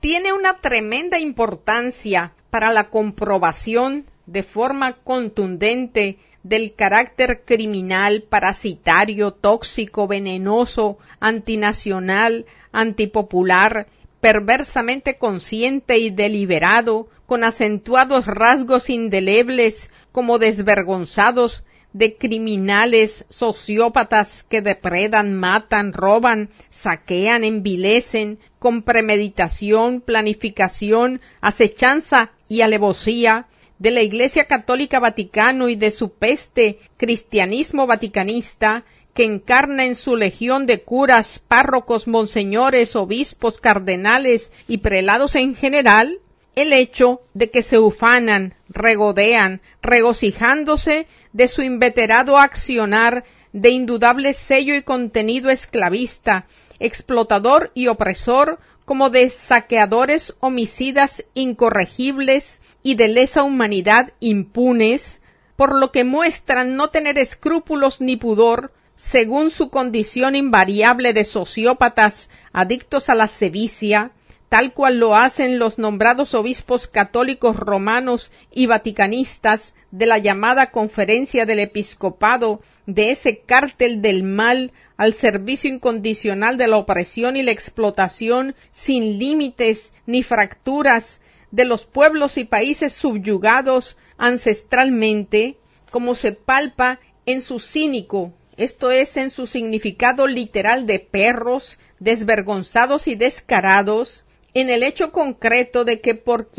tiene una tremenda importancia para la comprobación de forma contundente del carácter criminal, parasitario, tóxico, venenoso, antinacional, antipopular, perversamente consciente y deliberado, con acentuados rasgos indelebles como desvergonzados de criminales sociópatas que depredan, matan, roban, saquean, envilecen, con premeditación, planificación, acechanza y alevosía, de la Iglesia Católica Vaticano y de su peste cristianismo vaticanista, que encarna en su legión de curas, párrocos, monseñores, obispos, cardenales y prelados en general, el hecho de que se ufanan, regodean, regocijándose de su inveterado accionar de indudable sello y contenido esclavista, explotador y opresor, como de saqueadores homicidas incorregibles y de lesa humanidad impunes, por lo que muestran no tener escrúpulos ni pudor, según su condición invariable de sociópatas adictos a la sevicia, tal cual lo hacen los nombrados obispos católicos romanos y vaticanistas de la llamada Conferencia del Episcopado, de ese cártel del mal al servicio incondicional de la opresión y la explotación sin límites ni fracturas de los pueblos y países subyugados ancestralmente, como se palpa en su cínico, esto es, en su significado literal de perros, desvergonzados y descarados, en el hecho concreto de que por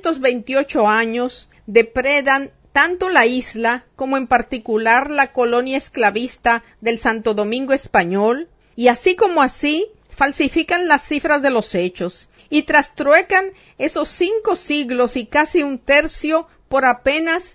528 años depredan tanto la isla como en particular la colonia esclavista del Santo Domingo Español, y así como así falsifican las cifras de los hechos y trastruecan esos 5 siglos y casi un tercio por apenas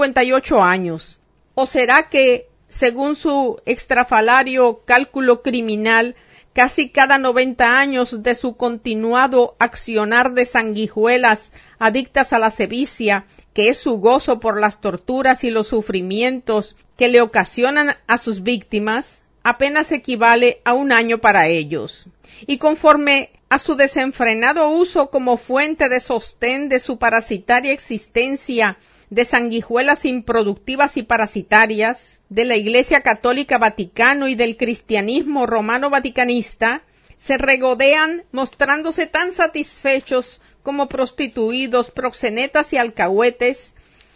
58 años. ¿O será que, según su extrafalario cálculo criminal, casi cada 90 años de su continuado accionar de sanguijuelas adictas a la sevicia, que es su gozo por las torturas y los sufrimientos que le ocasionan a sus víctimas, apenas equivale a un año para ellos? Y conforme a su desenfrenado uso como fuente de sostén de su parasitaria existencia de sanguijuelas improductivas y parasitarias, de la Iglesia Católica Vaticano y del cristianismo romano vaticanista, se regodean mostrándose tan satisfechos como prostituidos, proxenetas y alcahuetes.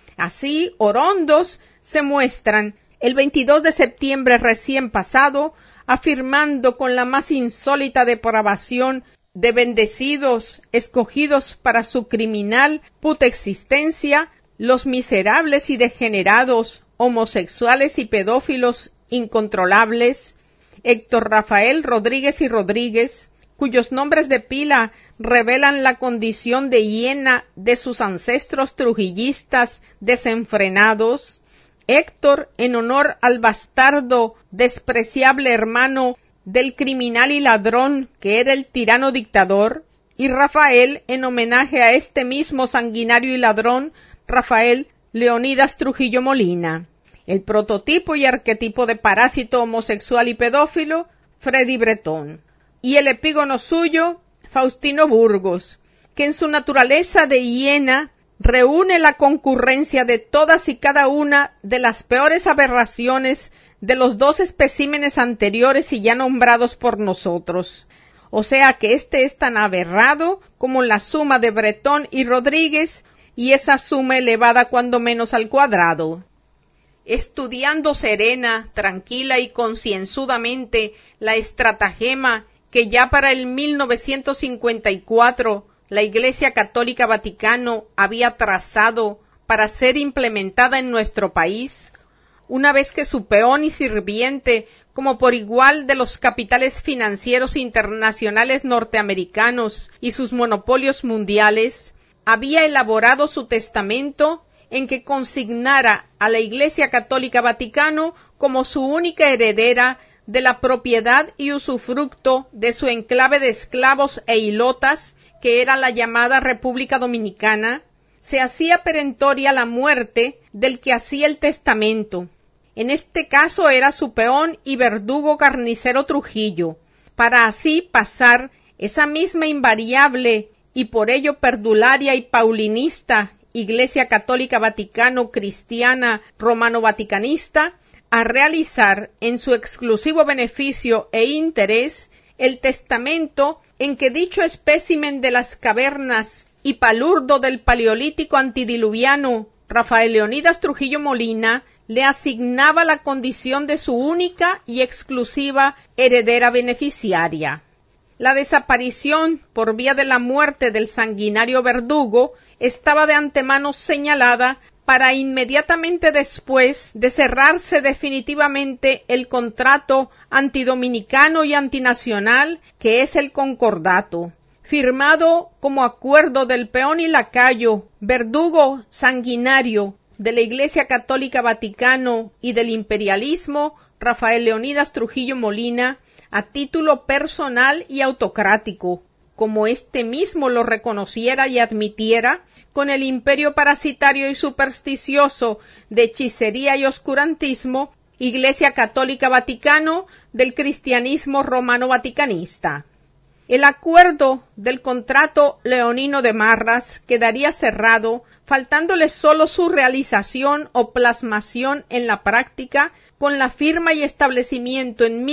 Así, orondos se muestran el 22 de septiembre recién pasado, afirmando con la más insólita depravación de bendecidos escogidos para su criminal puta existencia, los miserables y degenerados homosexuales y pedófilos incontrolables, Héctor Rafael Rodríguez y Rodríguez, cuyos nombres de pila revelan la condición de hiena de sus ancestros trujillistas desenfrenados, Héctor en honor al bastardo despreciable hermano del criminal y ladrón que era el tirano dictador, y Rafael en homenaje a este mismo sanguinario y ladrón, Rafael Leonidas Trujillo Molina. El prototipo y arquetipo de parásito homosexual y pedófilo, Freddy Bretón. Y el epígono suyo, Faustino Burgos, que en su naturaleza de hiena reúne la concurrencia de todas y cada una de las peores aberraciones de los 2 especímenes anteriores y ya nombrados por nosotros. O sea que este es tan aberrado como la suma de Bretón y Rodríguez, y esa suma elevada cuando menos al cuadrado. Estudiando serena, tranquila y concienzudamente la estratagema que ya para el 1954 la Iglesia Católica Vaticano había trazado para ser implementada en nuestro país, una vez que su peón y sirviente, como por igual de los capitales financieros internacionales norteamericanos y sus monopolios mundiales, había elaborado su testamento en que consignara a la Iglesia Católica Vaticano como su única heredera de la propiedad y usufructo de su enclave de esclavos e hilotas, que era la llamada República Dominicana, se hacía perentoria la muerte del que hacía el testamento. En este caso era su peón y verdugo carnicero Trujillo, para así pasar esa misma invariable y por ello perdularia y paulinista Iglesia Católica Vaticano Cristiana Romano-Vaticanista, a realizar en su exclusivo beneficio e interés el testamento en que dicho espécimen de las cavernas y palurdo del Paleolítico Antidiluviano Rafael Leonidas Trujillo Molina le asignaba la condición de su única y exclusiva heredera beneficiaria. La desaparición por vía de la muerte del sanguinario verdugo estaba de antemano señalada para inmediatamente después de cerrarse definitivamente el contrato antidominicano y antinacional que es el concordato, firmado como acuerdo del peón y lacayo, verdugo sanguinario de la Iglesia Católica Vaticano y del imperialismo, Rafael Leonidas Trujillo Molina, a título personal y autocrático, como éste mismo lo reconociera y admitiera, con el imperio parasitario y supersticioso de hechicería y oscurantismo, Iglesia Católica Vaticano del cristianismo romano-vaticanista. El acuerdo del contrato leonino de Marras quedaría cerrado, faltándole solo su realización o plasmación en la práctica, con la firma y establecimiento en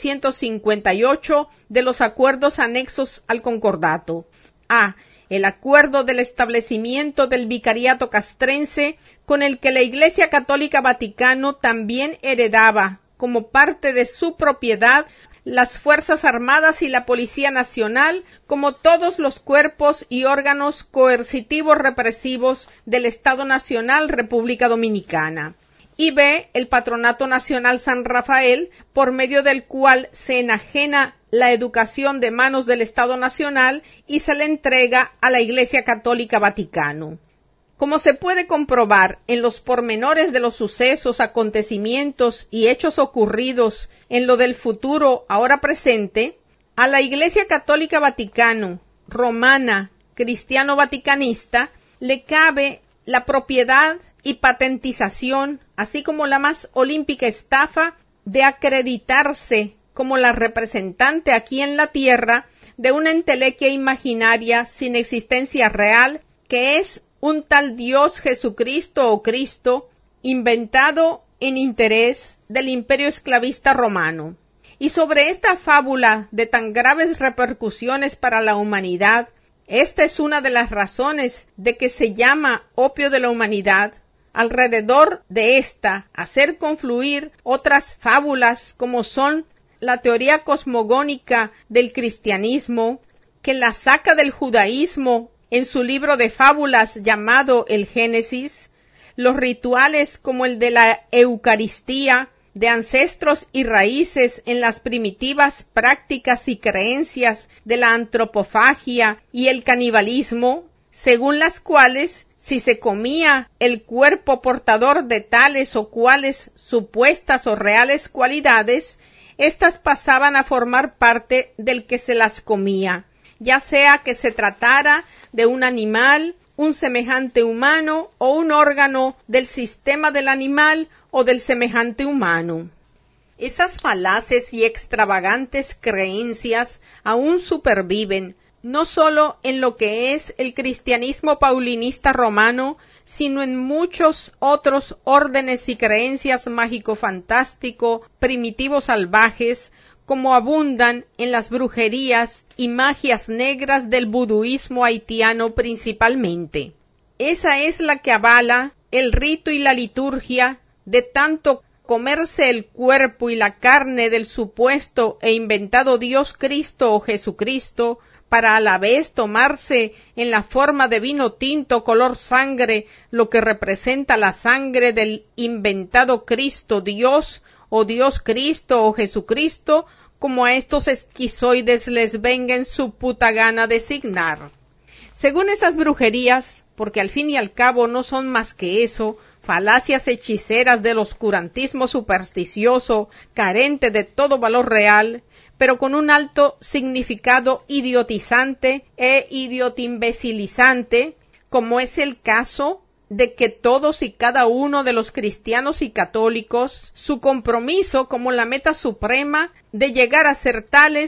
1958 de los acuerdos anexos al concordato. A. El acuerdo del establecimiento del vicariato castrense, con el que la Iglesia Católica Vaticano también heredaba, como parte de su propiedad, las Fuerzas Armadas y la Policía Nacional, como todos los cuerpos y órganos coercitivos represivos del Estado Nacional República Dominicana. Y B. El Patronato Nacional San Rafael, por medio del cual se enajena la educación de manos del Estado Nacional y se le entrega a la Iglesia Católica Vaticano. Como se puede comprobar en los pormenores de los sucesos, acontecimientos y hechos ocurridos en lo del futuro ahora presente, a la Iglesia Católica Vaticano, romana, cristiano-vaticanista, le cabe la propiedad y patentización, así como la más olímpica estafa de acreditarse como la representante aquí en la tierra de una entelequia imaginaria sin existencia real, que es un tal Dios Jesucristo o Cristo, inventado en interés del imperio esclavista romano. Y sobre esta fábula de tan graves repercusiones para la humanidad, esta es una de las razones de que se llama opio de la humanidad. Alrededor de esta, hacer confluir otras fábulas como son la teoría cosmogónica del cristianismo, que la saca del judaísmo en su libro de fábulas llamado el Génesis, los rituales como el de la Eucaristía, de ancestros y raíces en las primitivas prácticas y creencias de la antropofagia y el canibalismo, según las cuales, si se comía el cuerpo portador de tales o cuales supuestas o reales cualidades, éstas pasaban a formar parte del que se las comía, ya sea que se tratara de un animal, un semejante humano o un órgano del sistema del animal o del semejante humano. Esas falaces y extravagantes creencias aún superviven, no solo en lo que es el cristianismo paulinista romano, sino en muchos otros órdenes y creencias mágico-fantástico, primitivos salvajes, como abundan en las brujerías y magias negras del vuduismo haitiano principalmente. Esa es la que avala el rito y la liturgia de tanto comerse el cuerpo y la carne del supuesto e inventado Dios Cristo o Jesucristo, para a la vez tomarse en la forma de vino tinto color sangre lo que representa la sangre del inventado Cristo Dios o Dios Cristo o Jesucristo, como a estos esquizoides les venga en su puta gana designar. Según esas brujerías, porque al fin y al cabo no son más que eso, falacias hechiceras del oscurantismo supersticioso, carente de todo valor real, pero con un alto significado idiotizante e idiotimbecilizante, como es el caso de que todos y cada uno de los cristianos y católicos, su compromiso como la meta suprema de llegar a ser tales,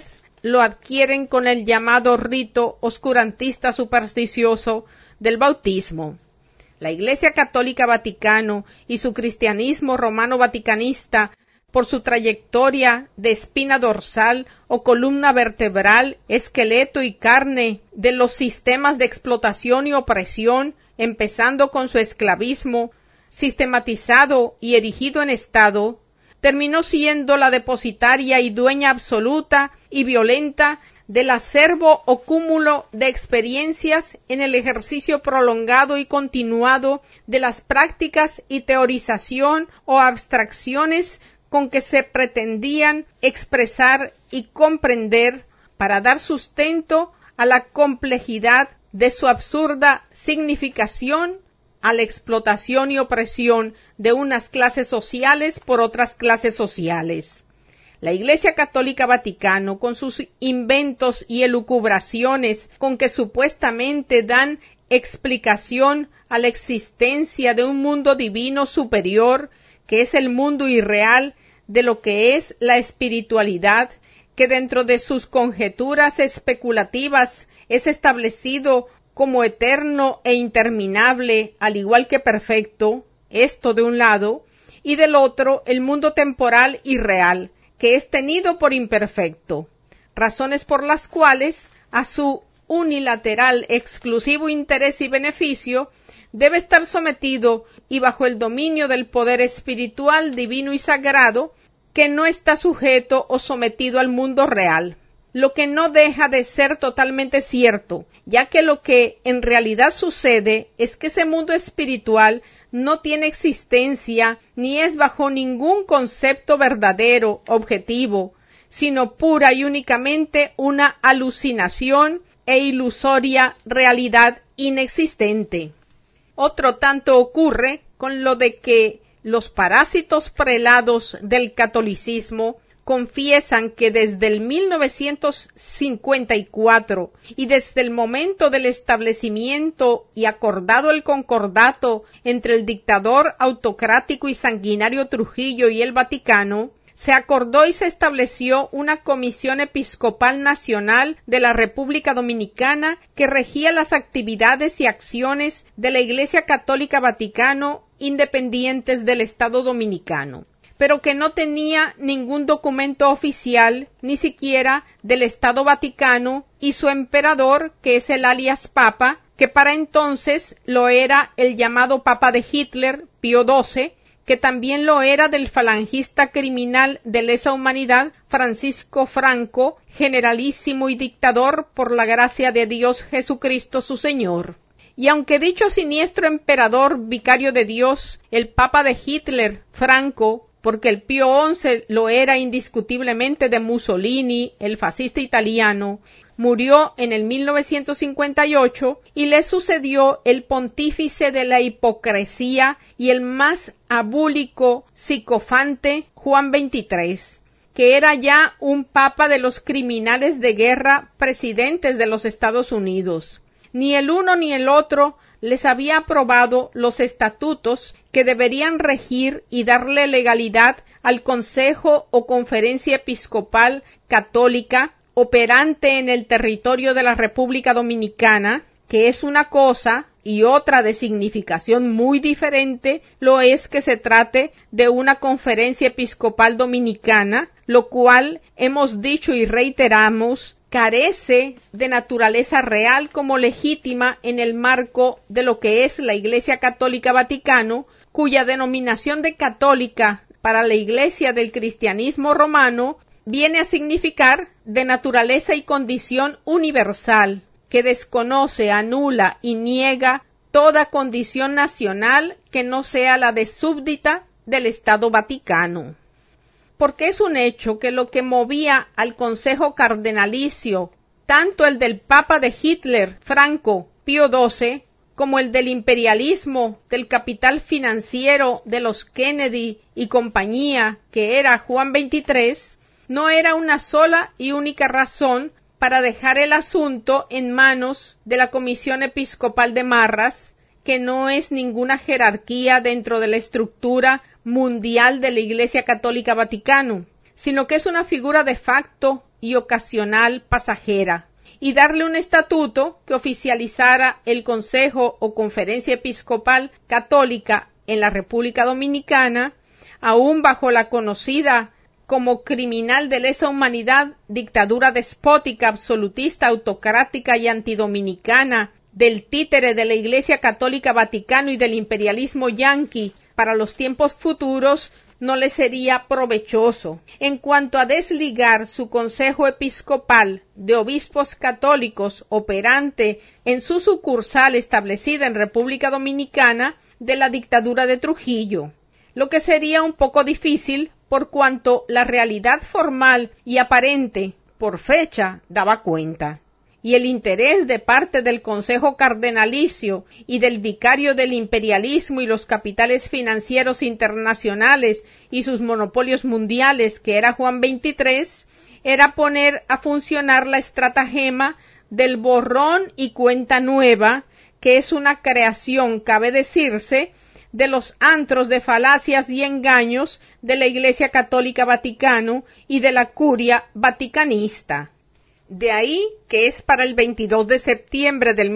lo adquieren con el llamado rito oscurantista supersticioso del bautismo. La Iglesia Católica Vaticano y su cristianismo romano vaticanista, por su trayectoria de espina dorsal o columna vertebral, esqueleto y carne de los sistemas de explotación y opresión, empezando con su esclavismo, sistematizado y erigido en Estado, terminó siendo la depositaria y dueña absoluta y violenta del acervo o cúmulo de experiencias en el ejercicio prolongado y continuado de las prácticas y teorización o abstracciones con que se pretendían expresar y comprender para dar sustento a la complejidad de su absurda significación, a la explotación y opresión de unas clases sociales por otras clases sociales. La Iglesia Católica Vaticano, con sus inventos y elucubraciones con que supuestamente dan explicación a la existencia de un mundo divino superior, que es el mundo irreal de lo que es la espiritualidad, que dentro de sus conjeturas especulativas es establecido como eterno e interminable, al igual que perfecto, esto de un lado, y del otro el mundo temporal y real, que es tenido por imperfecto, razones por las cuales a su unilateral exclusivo interés y beneficio debe estar sometido y bajo el dominio del poder espiritual, divino y sagrado, que no está sujeto o sometido al mundo real, lo que no deja de ser totalmente cierto, ya que lo que en realidad sucede es que ese mundo espiritual no tiene existencia ni es bajo ningún concepto verdadero, objetivo, sino pura y únicamente una alucinación e ilusoria realidad inexistente. Otro tanto ocurre con lo de que los parásitos prelados del catolicismo confiesan que desde el 1954 y desde el momento del establecimiento y acordado el concordato entre el dictador autocrático y sanguinario Trujillo y el Vaticano, se acordó y se estableció una Comisión Episcopal Nacional de la República Dominicana que regía las actividades y acciones de la Iglesia Católica Vaticano independientes del Estado Dominicano, pero que no tenía ningún documento oficial, ni siquiera del Estado Vaticano y su emperador, que es el alias Papa, que para entonces lo era el llamado Papa de Hitler, Pío XII, que también lo era del falangista criminal de lesa humanidad, Francisco Franco, generalísimo y dictador por la gracia de Dios Jesucristo su Señor. Y aunque dicho siniestro emperador vicario de Dios, el Papa de Hitler, Franco, porque el Pío XI lo era indiscutiblemente de Mussolini, el fascista italiano, murió en el 1958 y le sucedió el pontífice de la hipocresía y el más abúlico psicofante, Juan XXIII, que era ya un papa de los criminales de guerra presidentes de los Estados Unidos. Ni el uno ni el otro les había aprobado los estatutos que deberían regir y darle legalidad al Consejo o Conferencia Episcopal Católica operante en el territorio de la República Dominicana, que es una cosa, y otra de significación muy diferente lo es que se trate de una Conferencia Episcopal Dominicana, lo cual hemos dicho y reiteramos carece de naturaleza real como legítima en el marco de lo que es la Iglesia Católica Vaticano, cuya denominación de católica para la Iglesia del cristianismo romano viene a significar de naturaleza y condición universal, que desconoce, anula y niega toda condición nacional que no sea la de súbdita del Estado Vaticano. Porque es un hecho que lo que movía al Consejo Cardenalicio, tanto el del Papa de Hitler, Franco, Pío XII, como el del imperialismo, del capital financiero de los Kennedy y compañía, que era Juan XXIII, no era una sola y única razón para dejar el asunto en manos de la Comisión Episcopal de Marras, que no es ninguna jerarquía dentro de la estructura mundial de la Iglesia Católica Vaticano, sino que es una figura de facto y ocasional pasajera, y darle un estatuto que oficializara el Consejo o Conferencia Episcopal Católica en la República Dominicana, aún bajo la conocida como criminal de lesa humanidad, dictadura despótica, absolutista, autocrática y antidominicana del títere de la Iglesia Católica Vaticano y del imperialismo yanqui para los tiempos futuros, no le sería provechoso. En cuanto a desligar su consejo episcopal de obispos católicos operante en su sucursal establecida en República Dominicana de la dictadura de Trujillo, lo que sería un poco difícil por cuanto la realidad formal y aparente por fecha daba cuenta. Y el interés de parte del Consejo Cardenalicio y del vicario del imperialismo y los capitales financieros internacionales y sus monopolios mundiales, que era Juan XXIII, era poner a funcionar la estratagema del borrón y cuenta nueva, que es una creación, cabe decirse, de los antros de falacias y engaños de la Iglesia Católica Vaticano y de la Curia Vaticanista. De ahí que es para el 22 de septiembre del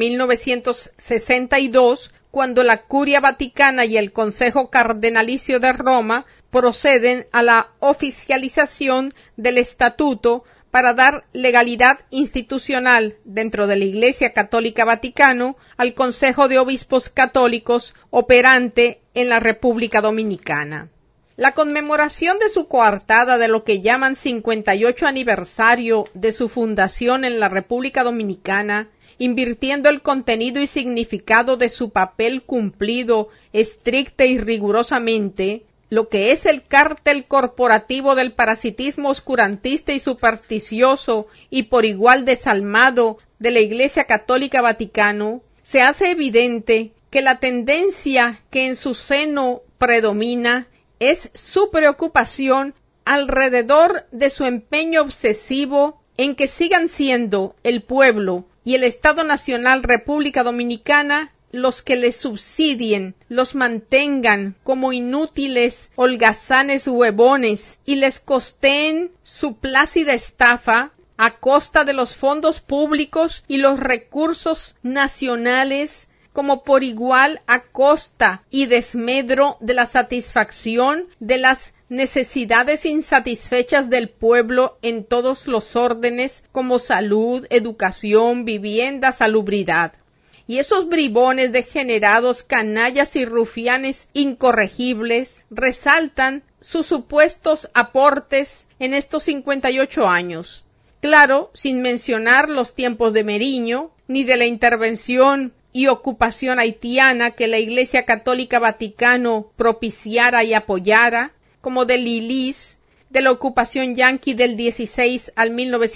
1962 cuando la Curia Vaticana y el Consejo Cardenalicio de Roma proceden a la oficialización del estatuto para dar legalidad institucional dentro de la Iglesia Católica Vaticano al Consejo de Obispos Católicos operante en la República Dominicana. La conmemoración de su coartada de lo que llaman 58 aniversario de su fundación en la República Dominicana, invirtiendo el contenido y significado de su papel cumplido estricta y rigurosamente, lo que es el cártel corporativo del parasitismo oscurantista y supersticioso y por igual desalmado de la Iglesia Católica Vaticano, se hace evidente que la tendencia que en su seno predomina es su preocupación alrededor de su empeño obsesivo en que sigan siendo el pueblo y el Estado Nacional República Dominicana los que les subsidien, los mantengan como inútiles holgazanes huevones y les costeen su plácida estafa a costa de los fondos públicos y los recursos nacionales, como por igual a costa y desmedro de la satisfacción de las necesidades insatisfechas del pueblo en todos los órdenes, como salud, educación, vivienda, salubridad. Y esos bribones degenerados, canallas y rufianes incorregibles resaltan sus supuestos aportes en estos 58 años. Claro, sin mencionar los tiempos de Meriño, ni de la intervención y ocupación haitiana que la Iglesia Católica Vaticano propiciara y apoyara, como de Lilis, de la ocupación yanqui del 16 al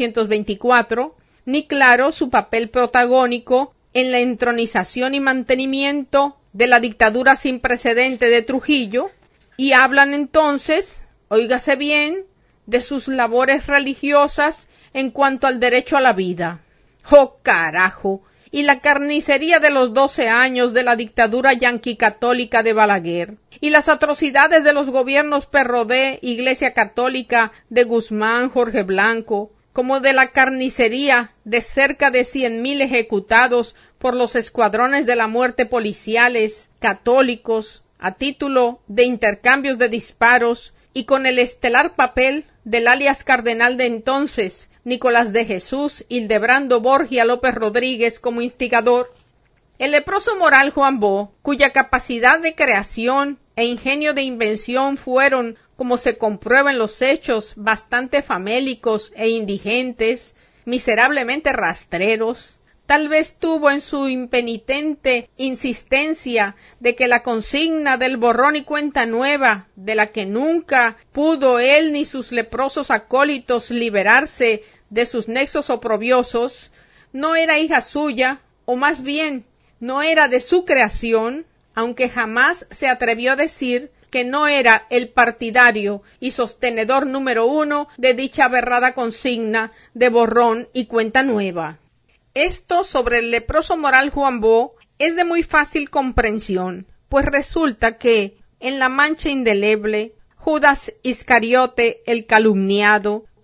1924, ni claro su papel protagónico en la entronización y mantenimiento de la dictadura sin precedente de Trujillo, y hablan entonces, óigase bien, de sus labores religiosas en cuanto al derecho a la vida. ¡Oh, carajo! Y la carnicería de los 12 años de la dictadura yanqui-católica de Balaguer, y las atrocidades de los gobiernos PRD, Iglesia Católica de Guzmán, Jorge Blanco, como de la carnicería de cerca de 100,000 ejecutados por los escuadrones de la muerte policiales católicos a título de intercambios de disparos, y con el estelar papel del alias cardenal de entonces, Nicolás de Jesús Hildebrando Borgia López Rodríguez como instigador, el leproso moral Juan Bó, cuya capacidad de creación e ingenio de invención fueron, como se comprueba en los hechos, bastante famélicos e indigentes, miserablemente rastreros, tal vez tuvo en su impenitente insistencia de que la consigna del borrón y cuenta nueva, de la que nunca pudo él ni sus leprosos acólitos liberarse de sus nexos oprobiosos, no era hija suya, o más bien, no era de su creación, aunque jamás se atrevió a decir que no era el partidario y sostenedor número 1 de dicha aberrada consigna de borrón y cuenta nueva. Esto sobre el leproso moral Juan Bó es de muy fácil comprensión, pues resulta que, en la mancha indeleble, Judas Iscariote el calumniado,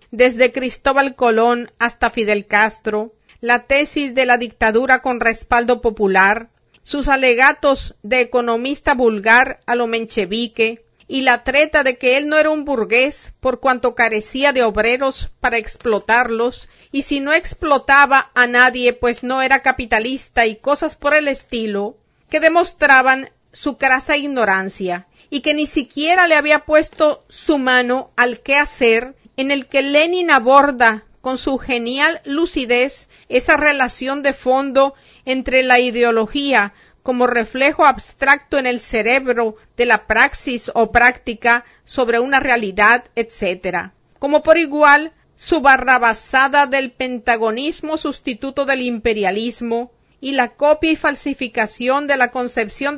desde Cristóbal Colón hasta Fidel Castro, la tesis de la dictadura con respaldo popular, sus alegatos de economista vulgar a lo menchevique, y la treta de que él no era un burgués por cuanto carecía de obreros para explotarlos, y si no explotaba a nadie pues no era capitalista y cosas por el estilo, que demostraban su crasa ignorancia, y que ni siquiera le había puesto su mano al quehacer en el que Lenin aborda con su genial lucidez esa relación de fondo entre la ideología como reflejo abstracto en el cerebro de la praxis o práctica sobre una realidad, etc. Como por igual su barrabasada del pentagonismo sustituto del imperialismo y la copia y falsificación de la concepción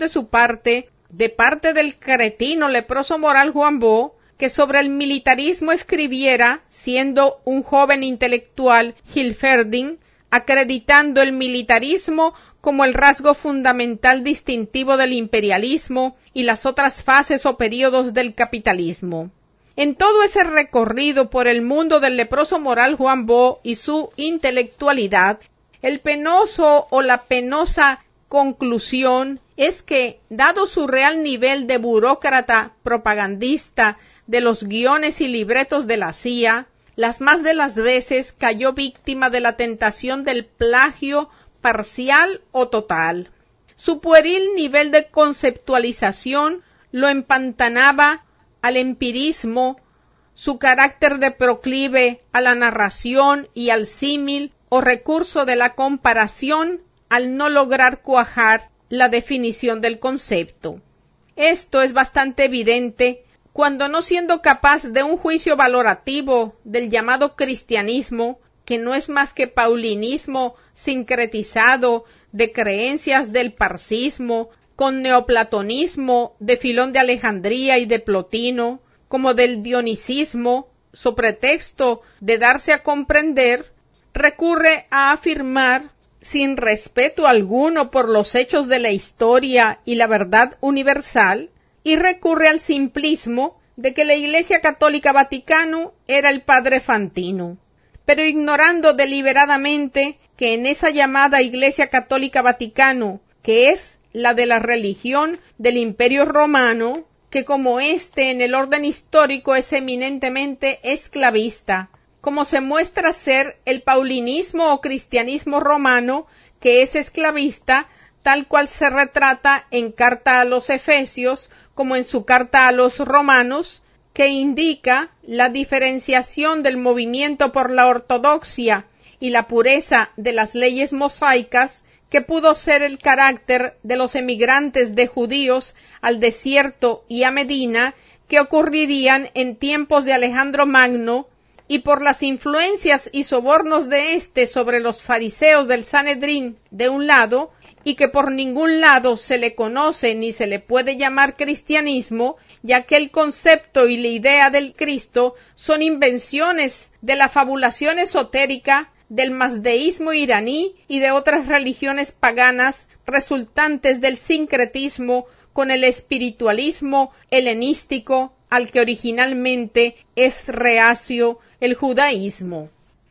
de parte del cretino leproso moral Juan Bó, que sobre el militarismo escribiera, siendo un joven intelectual, Hilferding, acreditando el militarismo como el rasgo fundamental distintivo del imperialismo y las otras fases o períodos del capitalismo. En todo ese recorrido por el mundo del leproso moral Juan Bó y su intelectualidad, el penoso o la penosa conclusión es que, dado su real nivel de burócrata propagandista de los guiones y libretos de la CIA, las más de las veces cayó víctima de la tentación del plagio parcial o total. Su pueril nivel de conceptualización lo empantanaba al empirismo, su carácter de proclive a la narración y al símil o recurso de la comparación al no lograr cuajar la definición del concepto. Esto es bastante evidente cuando, no siendo capaz de un juicio valorativo del llamado cristianismo, que no es más que paulinismo sincretizado de creencias del parcismo, con neoplatonismo de Filón de Alejandría y de Plotino, como del dionisismo, so pretexto de darse a comprender, recurre a afirmar, sin respeto alguno por los hechos de la historia y la verdad universal, y recurre al simplismo de que la Iglesia Católica Vaticano era el Padre Fantino, pero ignorando deliberadamente que en esa llamada Iglesia Católica Vaticano, que es la de la religión del Imperio Romano, que como éste en el orden histórico es eminentemente esclavista, como se muestra ser el paulinismo o cristianismo romano, que es esclavista, tal cual se retrata en Carta a los Efesios, como en su Carta a los Romanos, que indica la diferenciación del movimiento por la ortodoxia y la pureza de las leyes mosaicas, que pudo ser el carácter de los emigrantes de judíos al desierto y a Medina, que ocurrirían en tiempos de Alejandro Magno, y por las influencias y sobornos de éste sobre los fariseos del Sanedrín de un lado, y que por ningún lado se le conoce ni se le puede llamar cristianismo, ya que el concepto y la idea del Cristo son invenciones de la fabulación esotérica del mazdeísmo iraní y de otras religiones paganas resultantes del sincretismo con el espiritualismo helenístico al que originalmente es reacio el judaísmo.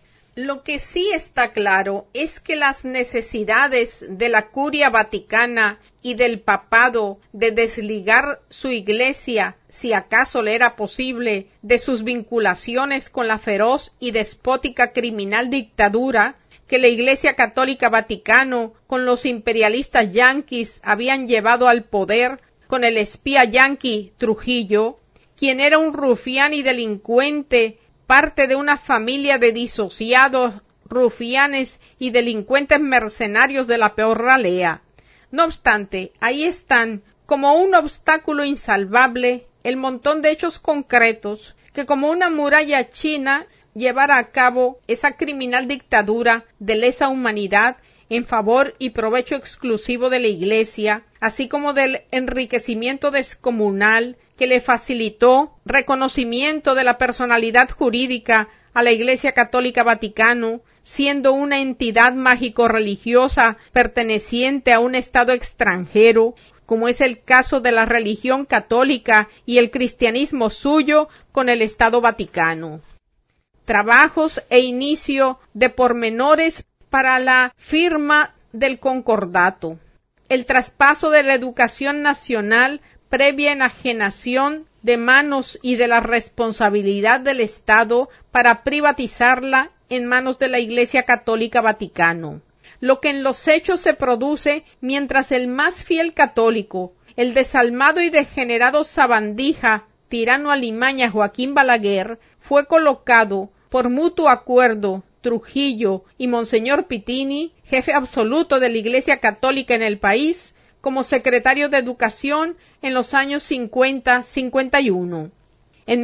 Lo que sí está claro es que las necesidades de la curia vaticana y del papado de desligar su iglesia, si acaso le era posible, de sus vinculaciones con la feroz y despótica criminal dictadura que la Iglesia Católica Vaticano con los imperialistas yanquis habían llevado al poder con el espía yanqui Trujillo, quien era un rufián y delincuente, parte de una familia de disociados, rufianes y delincuentes mercenarios de la peor ralea. No obstante, ahí están, como un obstáculo insalvable, el montón de hechos concretos que, como una muralla china, llevara a cabo esa criminal dictadura de lesa humanidad en favor y provecho exclusivo de la Iglesia, así como del enriquecimiento descomunal que le facilitó reconocimiento de la personalidad jurídica a la Iglesia Católica Vaticano, siendo una entidad mágico-religiosa perteneciente a un Estado extranjero, como es el caso de la religión católica y el cristianismo suyo con el Estado Vaticano. trabajos e inicio de pormenores para la firma del concordato, el traspaso de la educación nacional previa enajenación de manos y de la responsabilidad del Estado para privatizarla en manos de la Iglesia Católica Vaticano, lo que en los hechos se produce mientras el más fiel católico, el desalmado y degenerado sabandija, tirano alimaña Joaquín Balaguer, fue colocado por mutuo acuerdo Trujillo y Monseñor Pitini, jefe absoluto de la Iglesia Católica en el país, como secretario de Educación en los años 50-51. En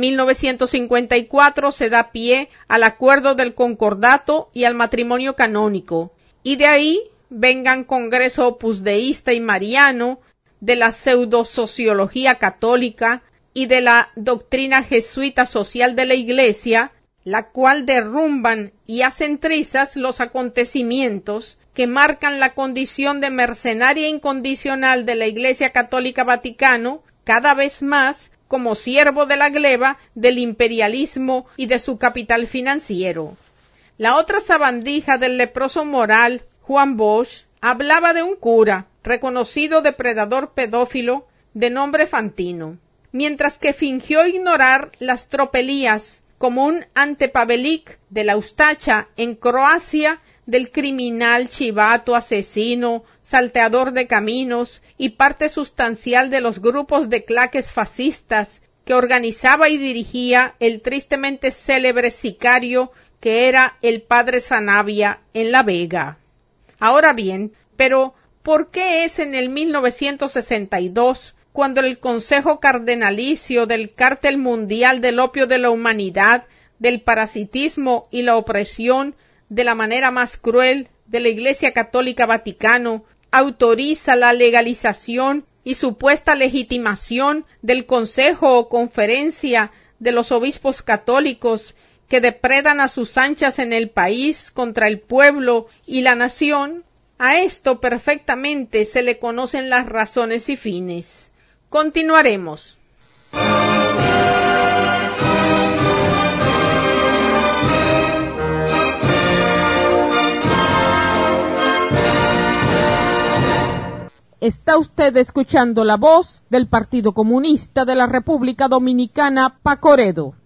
1954 se da pie al acuerdo del concordato y al matrimonio canónico, y de ahí vengan Congreso opusdeísta y mariano, de la pseudosociología católica y de la doctrina jesuita social de la Iglesia, la cual derrumban y hacen trizas los acontecimientos que marcan la condición de mercenaria incondicional de la Iglesia Católica Vaticano, cada vez más como siervo de la gleba del imperialismo y de su capital financiero. La otra sabandija del leproso moral, Juan Bosch, hablaba de un cura, reconocido depredador pedófilo, de nombre Fantino, mientras que fingió ignorar las tropelías como un antepavelic de la Ustacha en Croacia del criminal chivato, asesino, salteador de caminos y parte sustancial de los grupos de claques fascistas que organizaba y dirigía el tristemente célebre sicario que era el padre Sanabria en La Vega. Ahora bien, pero ¿por qué es en el 1962 cuando el Consejo Cardenalicio del Cártel Mundial del Opio de la Humanidad, del parasitismo y la opresión de la manera más cruel de la Iglesia Católica Vaticano autoriza la legalización y supuesta legitimación del Consejo o Conferencia de los Obispos Católicos que depredan a sus anchas en el país contra el pueblo y la nación? A esto perfectamente se le conocen las razones y fines. Continuaremos. Está usted escuchando la voz del Partido Comunista de la República Dominicana, Pacoredo.